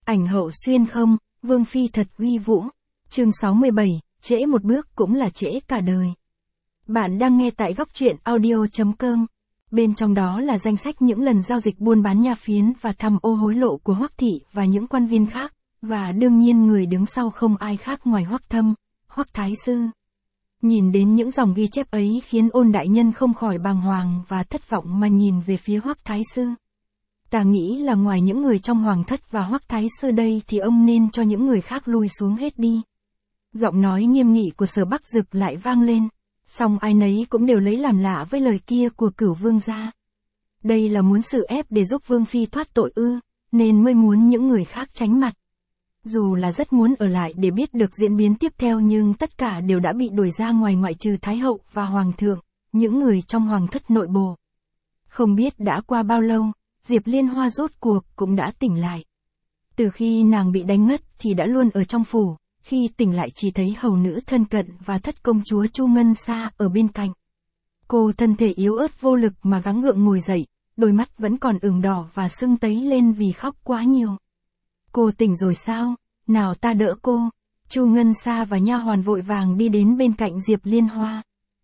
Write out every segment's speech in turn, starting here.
Ảnh hậu xuyên không, Vương Phi thật uy vũ. Chương 67, trễ một bước cũng là trễ cả đời. Bạn đang nghe tại góc truyện audio.com. Bên trong đó là danh sách những lần giao dịch buôn bán nha phiến và tham ô hối lộ của Hoắc thị và những quan viên khác, và đương nhiên người đứng sau không ai khác ngoài Hoắc Thâm, Hoắc Thái sư. Nhìn đến những dòng ghi chép ấy khiến Ôn đại nhân không khỏi bàng hoàng và thất vọng mà nhìn về phía Hoắc Thái sư. Ta nghĩ là ngoài những người trong hoàng thất và Hoắc Thái sư đây thì ông nên cho những người khác lui xuống hết đi. Giọng nói nghiêm nghị của Sở Bắc Dực lại vang lên, song ai nấy cũng đều lấy làm lạ với lời kia của Cửu vương gia. Đây là muốn xử ép để giúp Vương Phi thoát tội ư, nên mới muốn những người khác tránh mặt. Dù là rất muốn ở lại để biết được diễn biến tiếp theo nhưng tất cả đều đã bị đuổi ra ngoài ngoại trừ Thái hậu và Hoàng thượng, những người trong hoàng thất nội bộ. Không biết đã qua bao lâu, Diệp Liên Hoa rốt cuộc cũng đã tỉnh lại. Từ khi nàng bị đánh ngất thì đã luôn ở trong phủ, khi tỉnh lại chỉ thấy hầu nữ thân cận và thất công chúa Chu Ngân Sa ở bên cạnh. Cô thân thể yếu ớt vô lực mà gắng gượng ngồi dậy, đôi mắt vẫn còn ửng đỏ và sưng tấy lên vì khóc quá nhiều. Cô tỉnh rồi sao? Nào ta đỡ cô. Chu Ngân Sa và nha hoàn vội vàng đi đến bên cạnh Diệp Liên Hoa.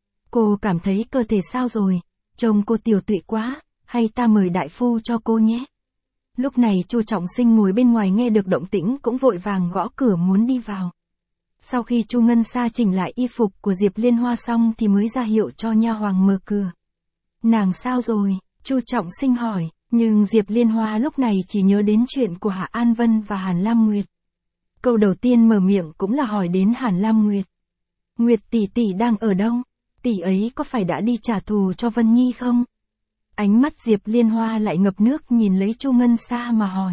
Cô cảm thấy cơ thể sao rồi? Trông cô tiều tụy quá, hay ta mời đại phu cho cô nhé? Lúc này Chu Trọng Sinh ngồi bên ngoài nghe được động tĩnh cũng vội vàng gõ cửa muốn đi vào. Sau khi Chu Ngân Sa chỉnh lại y phục của Diệp Liên Hoa xong thì mới ra hiệu cho nha hoàng mở cửa. Nàng sao rồi? Chu Trọng Sinh hỏi, nhưng Diệp Liên Hoa lúc này chỉ nhớ đến chuyện của Hạ An Vân và Hàn Lam Nguyệt. Câu đầu tiên mở miệng cũng là hỏi đến Hàn Lam Nguyệt. Nguyệt tỷ tỷ đang ở đâu? Tỷ ấy có phải đã đi trả thù cho Vân Nhi không? Ánh mắt Diệp Liên Hoa lại ngập nước nhìn lấy Chu Ngân Sa mà hỏi.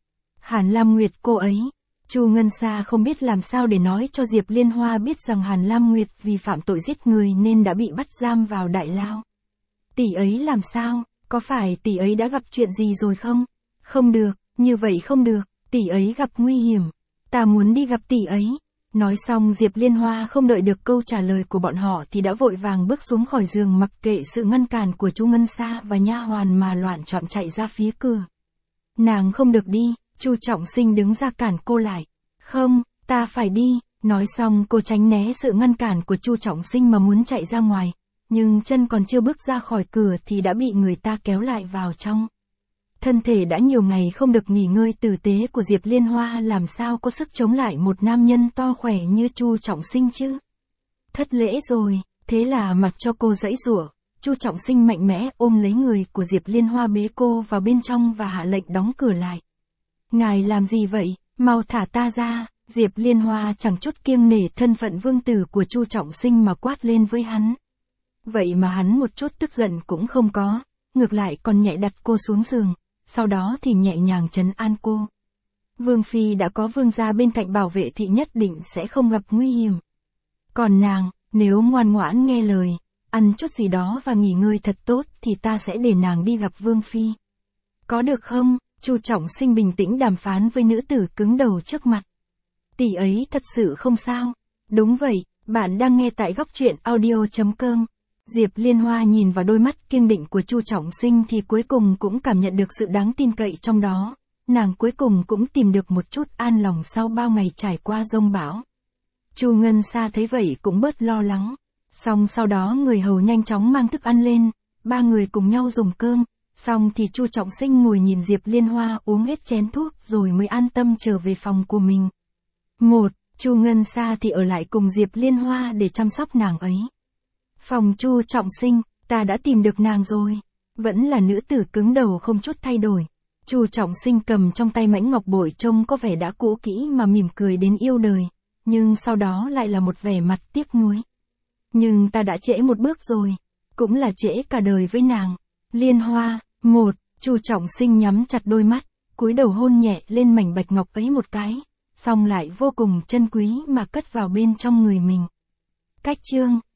Hàn Lam Nguyệt cô ấy. Chu Ngân Sa không biết làm sao để nói cho Diệp Liên Hoa biết rằng Hàn Lam Nguyệt vì phạm tội giết người nên đã bị bắt giam vào đại lao. Tỷ ấy làm sao? Có phải tỷ ấy đã gặp chuyện gì rồi không? Không được, như vậy không được, tỷ ấy gặp nguy hiểm. Ta muốn đi gặp tỷ ấy. Nói xong Diệp Liên Hoa không đợi được câu trả lời của bọn họ thì đã vội vàng bước xuống khỏi giường mặc kệ sự ngăn cản của Chu Ngân Sa và nha hoàn mà loạn trọn chạy ra phía cửa. Nàng không được đi, Chu Trọng Sinh đứng ra cản cô lại. Không, ta phải đi. Nói xong cô tránh né sự ngăn cản của Chu Trọng Sinh mà muốn chạy ra ngoài, nhưng chân còn chưa bước ra khỏi cửa thì đã bị người ta kéo lại vào trong. Thân thể đã nhiều ngày không được nghỉ ngơi tử tế của Diệp Liên Hoa làm sao có sức chống lại một nam nhân to khỏe như Chu Trọng Sinh chứ. Thất lễ rồi, thế là mặc cho cô giãy giụa, Chu Trọng Sinh mạnh mẽ ôm lấy người của Diệp Liên Hoa bế cô vào bên trong và hạ lệnh đóng cửa lại. Ngài làm gì vậy, mau thả ta ra. Diệp Liên Hoa chẳng chút kiêng nể thân phận vương tử của Chu Trọng Sinh mà quát lên với hắn. Vậy mà hắn một chút tức giận cũng không có, ngược lại còn nhẹ đặt cô xuống giường. Sau đó thì nhẹ nhàng trấn an cô. Vương Phi đã có vương gia bên cạnh bảo vệ thì nhất định sẽ không gặp nguy hiểm. Còn nàng, nếu ngoan ngoãn nghe lời, ăn chút gì đó và nghỉ ngơi thật tốt thì ta sẽ để nàng đi gặp Vương Phi. Có được không? Chu Trọng Sinh bình tĩnh đàm phán với nữ tử cứng đầu trước mặt. Tỷ ấy thật sự không sao. Đúng vậy, bạn đang nghe tại góc truyện audio.com. Diệp Liên Hoa nhìn vào đôi mắt kiên định của Chu Trọng Sinh thì cuối cùng cũng cảm nhận được sự đáng tin cậy trong đó. Nàng cuối cùng cũng tìm được một chút an lòng sau bao ngày trải qua giông bão. Chu Ngân Sa thấy vậy cũng bớt lo lắng. Xong sau đó người hầu nhanh chóng mang thức ăn lên, ba người cùng nhau dùng cơm. Xong thì Chu Trọng Sinh ngồi nhìn Diệp Liên Hoa uống hết chén thuốc rồi mới an tâm trở về phòng của mình. Chu Ngân Sa thì ở lại cùng Diệp Liên Hoa để chăm sóc nàng ấy. Phòng Chu Trọng Sinh, ta đã tìm được nàng rồi. Vẫn là nữ tử cứng đầu không chút thay đổi. Chu Trọng Sinh cầm trong tay mãnh ngọc bội trông có vẻ đã cũ kỹ mà mỉm cười đến yêu đời, nhưng sau đó lại là một vẻ mặt tiếc nuối. Nhưng ta đã trễ một bước rồi, cũng là trễ cả đời với nàng. Liên Hoa, Chu Trọng Sinh nhắm chặt đôi mắt, cúi đầu hôn nhẹ lên mảnh bạch ngọc ấy một cái, xong lại vô cùng trân quý mà cất vào bên trong người mình. Cách chương